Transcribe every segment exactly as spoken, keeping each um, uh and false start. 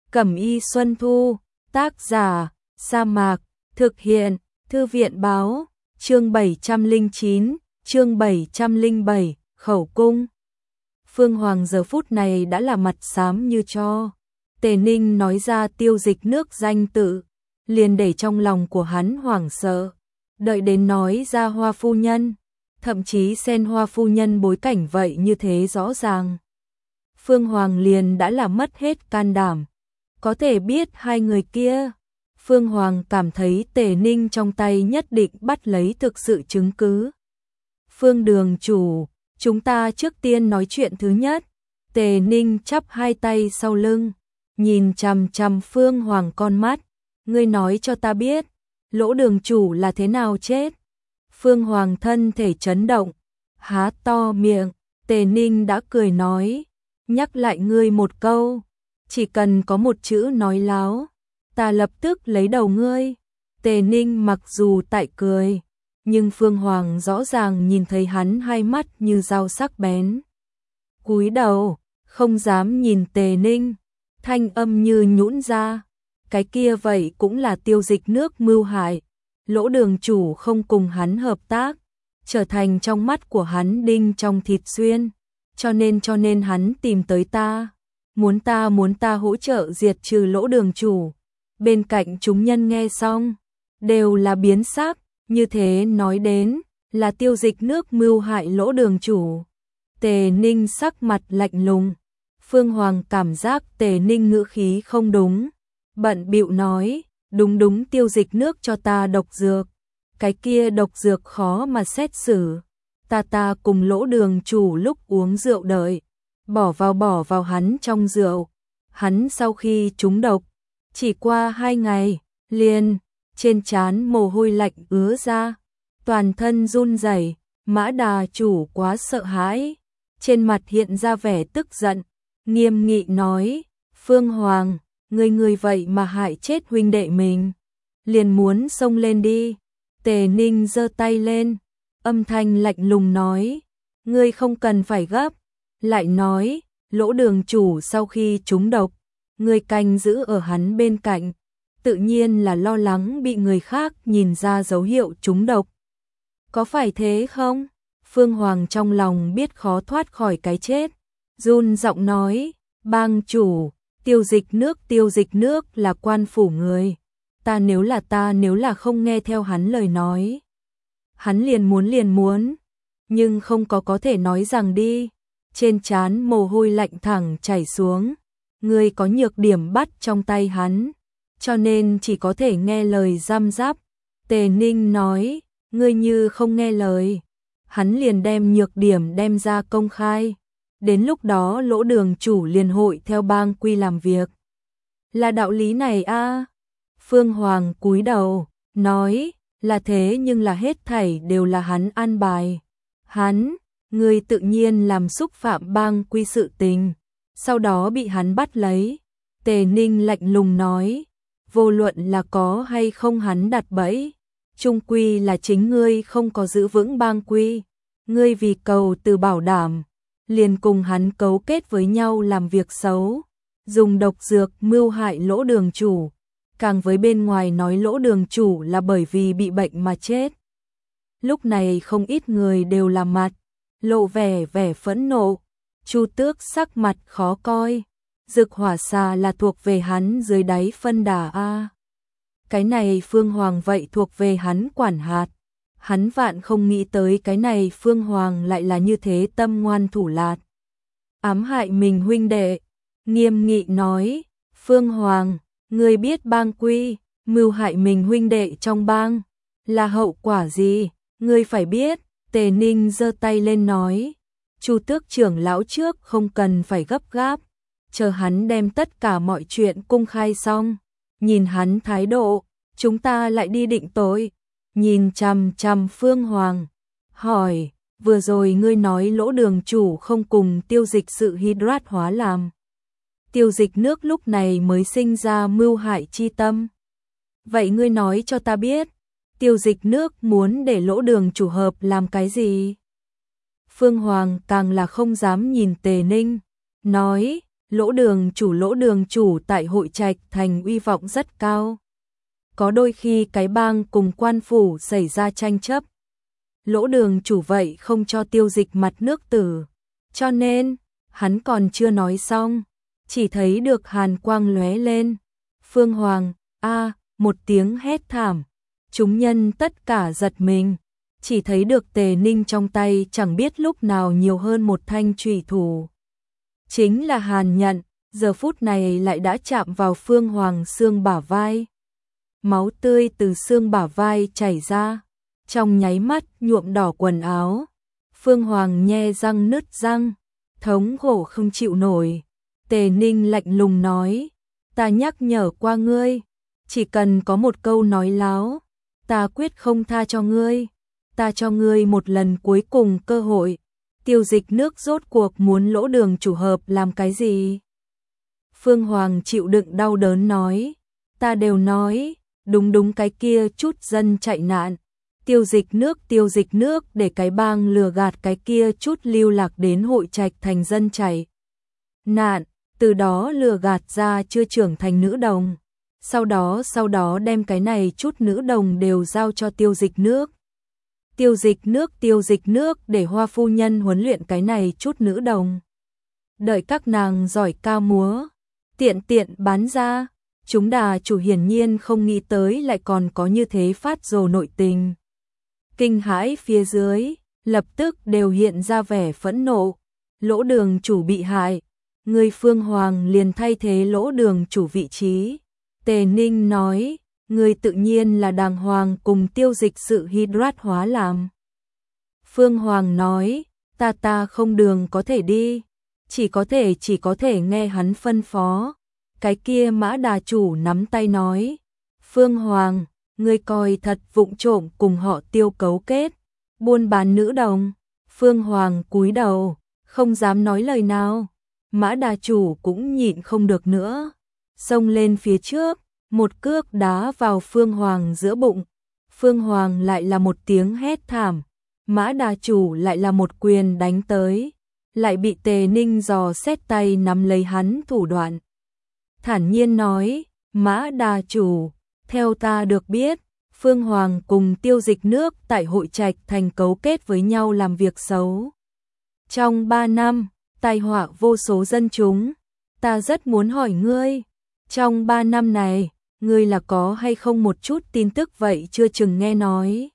Cẩm y Xuân Thu, tác giả, Sa Mạc, thực hiện, Thư viện báo, chương bảy trăm lẻ chín, chương bảy trăm lẻ bảy, khẩu cung. Phương Hoàng giờ phút này đã là mặt xám như tro. Tề Ninh nói ra Tiêu Dịch Nước danh tự, liền để trong lòng của hắn hoảng sợ. Đợi đến nói ra Hoa phu nhân, thậm chí xen Hoa phu nhân bối cảnh vậy như thế rõ ràng. Phương Hoàng liền đã là mất hết can đảm. Có thể biết hai người kia. Phương Hoàng cảm thấy Tề Ninh trong tay nhất định bắt lấy thực sự chứng cứ. Phương đường chủ, chúng ta trước tiên nói chuyện thứ nhất. Tề Ninh chắp hai tay sau lưng, nhìn chằm chằm Phương Hoàng con mắt. Ngươi nói cho ta biết, Lỗ đường chủ là thế nào chết? Phương Hoàng thân thể chấn động, há to miệng. Tề Ninh đã cười nói, nhắc lại ngươi một câu, chỉ cần có một chữ nói láo, ta lập tức lấy đầu ngươi. Tề Ninh mặc dù tại cười, nhưng Phương Hoàng rõ ràng nhìn thấy hắn hai mắt như dao sắc bén. Cúi đầu, không dám nhìn Tề Ninh, thanh âm như nhũn ra. Cái kia vậy cũng là Tiêu Dịch Nước mưu hại. Lỗ đường chủ không cùng hắn hợp tác, trở thành trong mắt của hắn đinh trong thịt xuyên. Cho nên cho nên hắn tìm tới ta, muốn ta muốn ta hỗ trợ diệt trừ Lỗ đường chủ. Bên cạnh chúng nhân nghe xong, đều là biến sắc, như thế nói đến là Tiêu Dịch Nước mưu hại Lỗ đường chủ. Tề Ninh sắc mặt lạnh lùng. Phương Hoàng cảm giác Tề Ninh ngữ khí không đúng, bận bịu nói, đúng đúng Tiêu Dịch Nước cho ta độc dược, cái kia độc dược khó mà xét xử. Ta ta cùng Lỗ đường chủ lúc uống rượu đợi, bỏ vào bỏ vào hắn trong rượu. Hắn sau khi trúng độc, chỉ qua hai ngày, liền, trên trán mồ hôi lạnh ứa ra, toàn thân run rẩy. Mã đà chủ quá sợ hãi, trên mặt hiện ra vẻ tức giận, nghiêm nghị nói, Phương Hoàng, ngươi ngươi vậy mà hại chết huynh đệ mình, liền muốn xông lên đi. Tề Ninh giơ tay lên, âm thanh lạnh lùng nói, ngươi không cần phải gấp. Lại nói, Lỗ đường chủ sau khi trúng độc, ngươi canh giữ ở hắn bên cạnh, tự nhiên là lo lắng bị người khác nhìn ra dấu hiệu trúng độc. Có phải thế không? Phương Hoàng trong lòng biết khó thoát khỏi cái chết, run giọng nói, bang chủ, Tiêu Dịch Nước Tiêu Dịch Nước là quan phủ người, ta nếu là ta nếu là không nghe theo hắn lời nói, hắn liền muốn liền muốn, nhưng không có có thể nói rằng đi. Trên trán mồ hôi lạnh thẳng chảy xuống, ngươi có nhược điểm bắt trong tay hắn, cho nên chỉ có thể nghe lời giam giáp. Tề Ninh nói, ngươi như không nghe lời, hắn liền đem nhược điểm đem ra công khai. Đến lúc đó Lỗ đường chủ liền hội theo bang quy làm việc. Là đạo lý này a à? Phương Hoàng cúi đầu, nói, là thế nhưng là hết thảy đều là hắn an bài. Hắn, người tự nhiên làm xúc phạm bang quy sự tình, sau đó bị hắn bắt lấy. Tề Ninh lạnh lùng nói, vô luận là có hay không hắn đặt bẫy, chung quy là chính ngươi không có giữ vững bang quy. Ngươi vì cầu từ bảo đảm, liền cùng hắn cấu kết với nhau làm việc xấu, dùng độc dược mưu hại Lỗ đường chủ, càng với bên ngoài nói Lỗ đường chủ là bởi vì bị bệnh mà chết. Lúc này không ít người đều làm mặt, lộ vẻ vẻ phẫn nộ. Chu Tước sắc mặt khó coi, Dực Hỏa Xà là thuộc về hắn dưới đáy phân đà a. Cái này Phương Hoàng vậy thuộc về hắn quản hạt. Hắn vạn không nghĩ tới cái này Phương Hoàng lại là như thế tâm ngoan thủ lạt, ám hại mình huynh đệ. Nghiêm nghị nói, Phương Hoàng, ngươi biết bang quy, mưu hại mình huynh đệ trong bang là hậu quả gì? Ngươi phải biết. Tề Ninh giơ tay lên nói, Chu Tước trưởng lão trước không cần phải gấp gáp, chờ hắn đem tất cả mọi chuyện công khai xong, nhìn hắn thái độ, chúng ta lại đi định tội. Nhìn chằm chằm Phương Hoàng, hỏi, vừa rồi ngươi nói Lỗ đường chủ không cùng Tiêu Dịch sự hydrat hóa làm. Tiêu Dịch Nước lúc này mới sinh ra mưu hại chi tâm. Vậy ngươi nói cho ta biết, Tiêu Dịch Nước muốn để Lỗ đường chủ hợp làm cái gì? Phương Hoàng càng là không dám nhìn Tề Ninh, nói, Lỗ đường chủ lỗ đường chủ tại Hội Trạch Thành uy vọng rất cao. Có đôi khi cái bang cùng quan phủ xảy ra tranh chấp. Lỗ đường chủ vậy không cho Tiêu Dịch mặt nước tử. Cho nên, hắn còn chưa nói xong. Chỉ thấy được hàn quang lóe lên. Phương Hoàng, a một tiếng hét thảm. Chúng nhân tất cả giật mình. Chỉ thấy được Tề Ninh trong tay chẳng biết lúc nào nhiều hơn một thanh chủy thủ. Chính là Hàn Nhận, giờ phút này lại đã chạm vào Phương Hoàng xương bả vai. Máu tươi từ xương bả vai chảy ra, trong nháy mắt nhuộm đỏ quần áo. Phương Hoàng nhe răng nứt răng, thống khổ không chịu nổi. Tề Ninh lạnh lùng nói, ta nhắc nhở qua ngươi, chỉ cần có một câu nói láo, ta quyết không tha cho ngươi. Ta cho ngươi một lần cuối cùng cơ hội. Tiêu Dịch nước rốt cuộc muốn lỗ đường chủ hợp làm cái gì? Phương Hoàng chịu đựng đau đớn nói, ta đều nói, đúng đúng cái kia chút dân chạy nạn. Tiêu Dịch nước tiêu dịch nước để cái bang lừa gạt cái kia chút lưu lạc đến Hội Trạch Thành dân chạy nạn, từ đó lừa gạt ra chưa trưởng thành nữ đồng. Sau đó sau đó đem cái này chút nữ đồng đều giao cho Tiêu Dịch nước. Tiêu Dịch nước tiêu dịch nước để Hoa phu nhân huấn luyện cái này chút nữ đồng. Đợi các nàng giỏi ca múa, tiện tiện bán ra. Chúng đà chủ hiển nhiên không nghĩ tới lại còn có như thế phát rồ nội tình. Kinh hãi phía dưới, lập tức đều hiện ra vẻ phẫn nộ. Lỗ đường chủ bị hại, người Phương Hoàng liền thay thế lỗ đường chủ vị trí. Tề Ninh nói, người tự nhiên là đàng hoàng cùng Tiêu Dịch sự hydrat hóa làm. Phương Hoàng nói, ta ta không đường có thể đi, chỉ có thể chỉ có thể nghe hắn phân phó. Cái kia Mã đà chủ nắm tay nói, Phương Hoàng, ngươi coi thật vụng trộm cùng họ Tiêu cấu kết, buôn bán nữ đồng. Phương Hoàng cúi đầu, không dám nói lời nào. Mã đà chủ cũng nhịn không được nữa, xông lên phía trước, một cước đá vào Phương Hoàng giữa bụng. Phương Hoàng lại là một tiếng hét thảm, Mã đà chủ lại là một quyền đánh tới, lại bị Tề Ninh dò xét tay nắm lấy hắn thủ đoạn. Thản nhiên nói, Mã đà chủ, theo ta được biết, Phương Hoàng cùng Tiêu Dịch nước tại Hội Trạch Thành cấu kết với nhau làm việc xấu. Trong ba năm, tai họa vô số dân chúng, ta rất muốn hỏi ngươi, trong ba năm này, ngươi là có hay không một chút tin tức vậy chưa chừng nghe nói.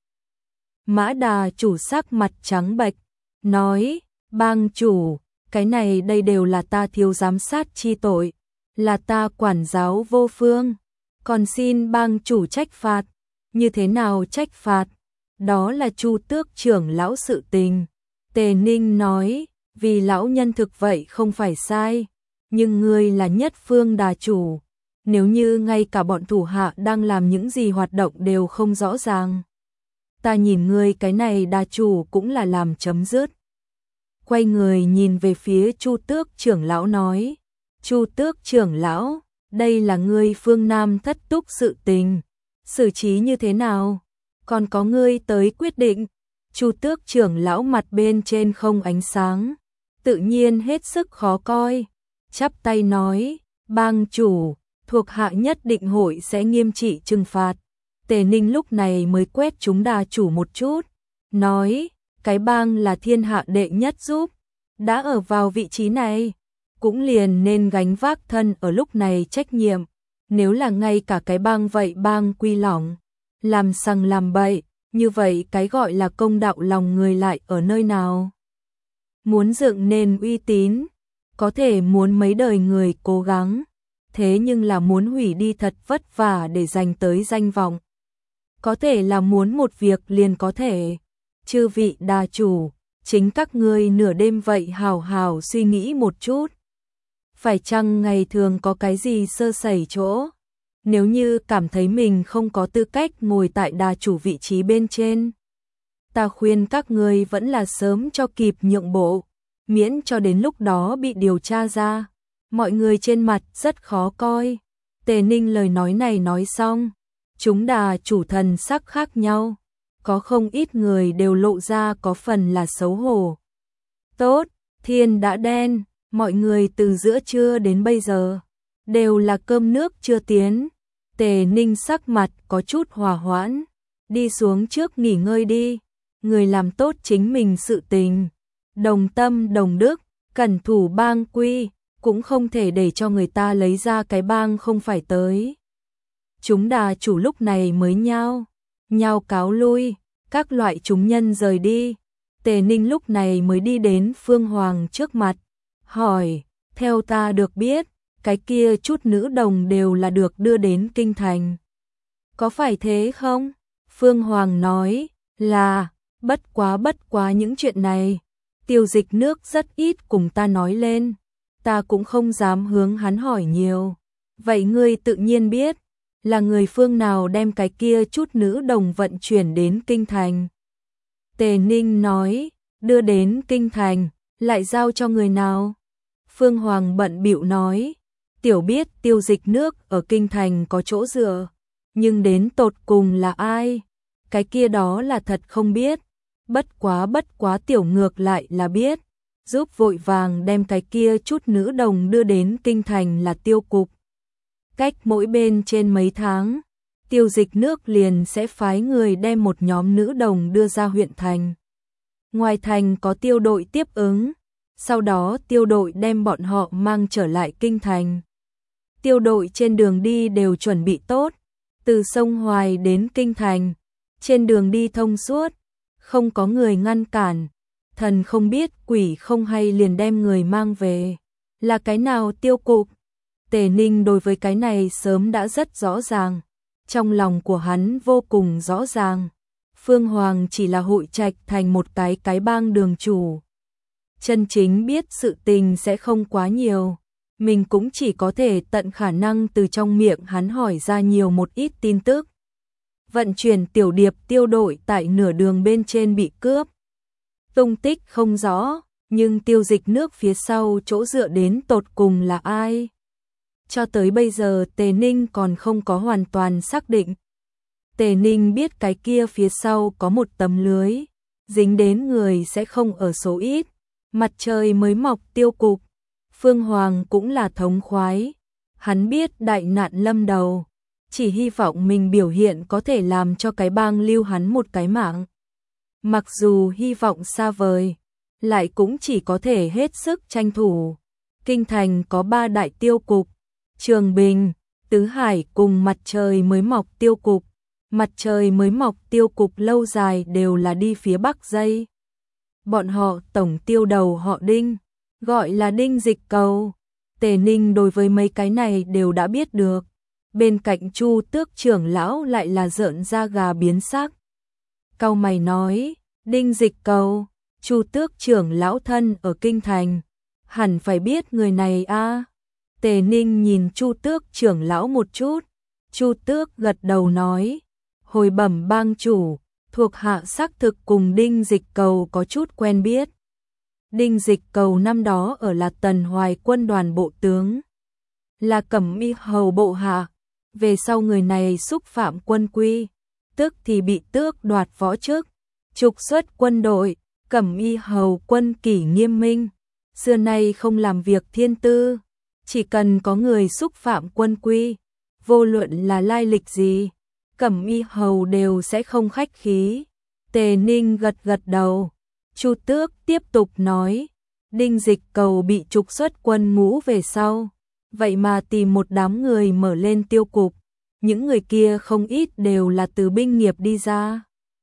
Mã đà chủ sắc mặt trắng bệch, nói, bang chủ, cái này đây đều là ta thiếu giám sát chi tội, là ta quản giáo vô phương, còn xin bang chủ trách phạt. Như thế nào trách phạt? Đó là Chu Tước trưởng lão sự tình. Tề Ninh nói, vì lão nhân thực vậy không phải sai, nhưng ngươi là nhất phương đà chủ. Nếu như ngay cả bọn thủ hạ đang làm những gì hoạt động đều không rõ ràng, ta nhìn ngươi cái này đà chủ cũng là làm chấm dứt. Quay người nhìn về phía Chu Tước trưởng lão nói, Chu Tước trưởng lão, đây là ngươi phương Nam thất túc sự tình, xử trí như thế nào? Còn có ngươi tới quyết định. Chu Tước trưởng lão mặt bên trên không ánh sáng, tự nhiên hết sức khó coi, chắp tay nói, bang chủ, thuộc hạ nhất định hội sẽ nghiêm trị trừng phạt. Tề Ninh lúc này mới quét chúng đà chủ một chút, nói, cái bang là thiên hạ đệ nhất giúp, đã ở vào vị trí này, cũng liền nên gánh vác thân ở lúc này trách nhiệm. Nếu là ngay cả cái bang vậy bang quy lỏng, làm sằng làm bậy, như vậy cái gọi là công đạo lòng người lại ở nơi nào? Muốn dựng nên uy tín, có thể muốn mấy đời người cố gắng, thế nhưng là muốn hủy đi thật vất vả để giành tới danh vọng. Có thể là muốn một việc liền có thể. Chư vị đà chủ, chính các ngươi nửa đêm vậy hào hào suy nghĩ một chút. Phải chăng ngày thường có cái gì sơ sẩy chỗ? Nếu như cảm thấy mình không có tư cách ngồi tại đà chủ vị trí bên trên, ta khuyên các ngươi vẫn là sớm cho kịp nhượng bộ, miễn cho đến lúc đó bị điều tra ra. Mọi người trên mặt rất khó coi. Tề Ninh lời nói này nói xong, chúng đà chủ thần sắc khác nhau, có không ít người đều lộ ra có phần là xấu hổ. Tốt, thiên đã đen, mọi người từ giữa trưa đến bây giờ, đều là cơm nước chưa tiến. Tề Ninh sắc mặt có chút hòa hoãn, đi xuống trước nghỉ ngơi đi, người làm tốt chính mình sự tình. Đồng tâm đồng đức, cẩn thủ bang quy, cũng không thể để cho người ta lấy ra cái bang không phải tới. Chúng đà chủ lúc này mới nhao, nhao cáo lui, các loại chúng nhân rời đi. Tề Ninh lúc này mới đi đến Phương Hoàng trước mặt, hỏi, theo ta được biết, cái kia chút nữ đồng đều là được đưa đến kinh thành. Có phải thế không? Phương Hoàng nói, là, bất quá bất quá những chuyện này. Tiêu Dịch Nước rất ít cùng ta nói lên, ta cũng không dám hướng hắn hỏi nhiều. Vậy ngươi tự nhiên biết, là người phương nào đem cái kia chút nữ đồng vận chuyển đến kinh thành. Tề Ninh nói, đưa đến kinh thành, lại giao cho người nào? Phương Hoàng bận bịu nói, tiểu biết Tiêu Dịch Nước ở kinh thành có chỗ dựa, nhưng đến tột cùng là ai? Cái kia đó là thật không biết. Bất quá bất quá tiểu ngược lại là biết, giúp vội vàng đem cái kia chút nữ đồng đưa đến kinh thành là Tiêu cục. Cách mỗi bên trên mấy tháng, Tiêu Dịch Nước liền sẽ phái người đem một nhóm nữ đồng đưa ra huyện thành. Ngoài thành có tiêu đội tiếp ứng, sau đó tiêu đội đem bọn họ mang trở lại kinh thành. Tiêu đội trên đường đi đều chuẩn bị tốt, từ sông Hoài đến kinh thành, trên đường đi thông suốt, không có người ngăn cản. Thần không biết quỷ không hay liền đem người mang về. Là cái nào Tiêu cục? Tề Ninh đối với cái này sớm đã rất rõ ràng, trong lòng của hắn vô cùng rõ ràng. Phương Hoàng chỉ là hội trạch thành một cái cái bang đường chủ. Chân chính biết sự tình sẽ không quá nhiều, mình cũng chỉ có thể tận khả năng từ trong miệng hắn hỏi ra nhiều một ít tin tức. Vận chuyển tiểu điệp tiêu đội tại nửa đường bên trên bị cướp, tung tích không rõ, nhưng Tiêu Dịch Nước phía sau chỗ dựa đến tột cùng là ai? Cho tới bây giờ Tề Ninh còn không có hoàn toàn xác định. Tề Ninh biết cái kia phía sau có một tấm lưới, dính đến người sẽ không ở số ít. Mặt trời mới mọc Tiêu cục, Phương Hoàng cũng là thống khoái. Hắn biết đại nạn lâm đầu, chỉ hy vọng mình biểu hiện có thể làm cho cái bang lưu hắn một cái mạng. Mặc dù hy vọng xa vời, lại cũng chỉ có thể hết sức tranh thủ. Kinh thành có ba đại tiêu cục, Trường Bình, Tứ Hải cùng Mặt trời mới mọc Tiêu cục. Mặt trời mới mọc Tiêu cục lâu dài đều là đi phía Bắc dây. Bọn họ tổng tiêu đầu họ Đinh, gọi là Đinh Dịch Cầu. Tề Ninh đối với mấy cái này đều đã biết được. Bên cạnh Chu Tước trưởng lão lại là rợn da gà biến sắc. Cau mày nói, Đinh Dịch Cầu, Chu Tước trưởng lão thân ở kinh thành, hẳn phải biết người này a. À? Tề Ninh nhìn Chu Tước trưởng lão một chút, Chu Tước gật đầu nói, hồi bẩm bang chủ, thuộc hạ xác thực cùng Đinh Dịch Cầu có chút quen biết. Đinh Dịch Cầu năm đó ở là Tần Hoài quân đoàn bộ tướng, là Cẩm Y hầu bộ hạ, về sau người này xúc phạm quân quy, tức thì bị tước đoạt võ chức, trục xuất quân đội. Cẩm Y hầu quân kỷ nghiêm minh, xưa nay không làm việc thiên tư, chỉ cần có người xúc phạm quân quy, vô luận là lai lịch gì, Cẩm Y hầu đều sẽ không khách khí. Tề Ninh gật gật đầu. Chu Tước tiếp tục nói, Đinh Dịch Cầu bị trục xuất quân ngũ về sau, vậy mà tìm một đám người mở lên tiêu cục, những người kia không ít đều là từ binh nghiệp đi ra.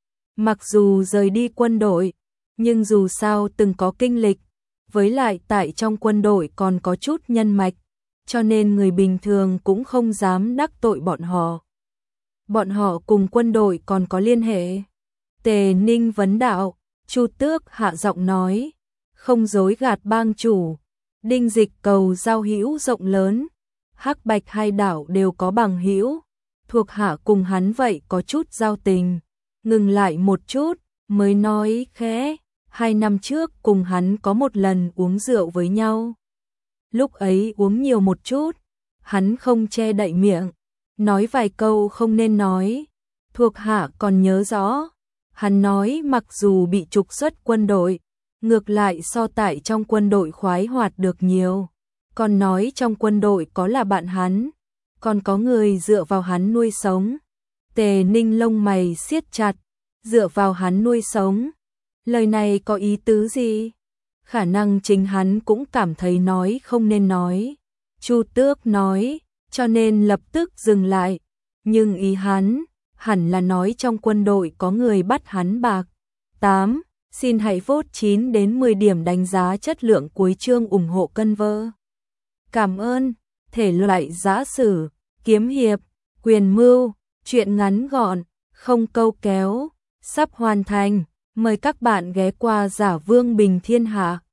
Mặc dù rời đi quân đội, nhưng dù sao từng có kinh lịch, với lại tại trong quân đội còn có chút nhân mạch, cho nên người bình thường cũng không dám đắc tội bọn họ. Bọn họ cùng quân đội còn có liên hệ. Tề Ninh vấn đạo, Chu Tước hạ giọng nói, không dối gạt bang chủ, Đinh Dịch Cầu giao hữu rộng lớn, Hắc Bạch hai đảo đều có bằng hữu, thuộc hạ cùng hắn vậy có chút giao tình. Ngừng lại một chút, mới nói khẽ, hai năm trước cùng hắn có một lần uống rượu với nhau. Lúc ấy uống nhiều một chút, hắn không che đậy miệng, nói vài câu không nên nói, thuộc hạ còn nhớ rõ. Hắn nói mặc dù bị trục xuất quân đội, ngược lại so tại trong quân đội khoái hoạt được nhiều. Còn nói trong quân đội có là bạn hắn, còn có người dựa vào hắn nuôi sống. Tề Ninh lông mày siết chặt, dựa vào hắn nuôi sống. Lời này có ý tứ gì? Khả năng chính hắn cũng cảm thấy nói không nên nói. Chu Tước nói, cho nên lập tức dừng lại. Nhưng ý hắn, hẳn là nói trong quân đội có người bắt hắn bạc. tám. Xin hãy vote chín đến mười điểm đánh giá chất lượng cuối chương ủng hộ cân vơ. Cảm ơn. Thể loại giã sử, kiếm hiệp, quyền mưu, truyện ngắn gọn, không câu kéo, sắp hoàn thành. Mời các bạn ghé qua Giả Vương Bình Thiên Hạ.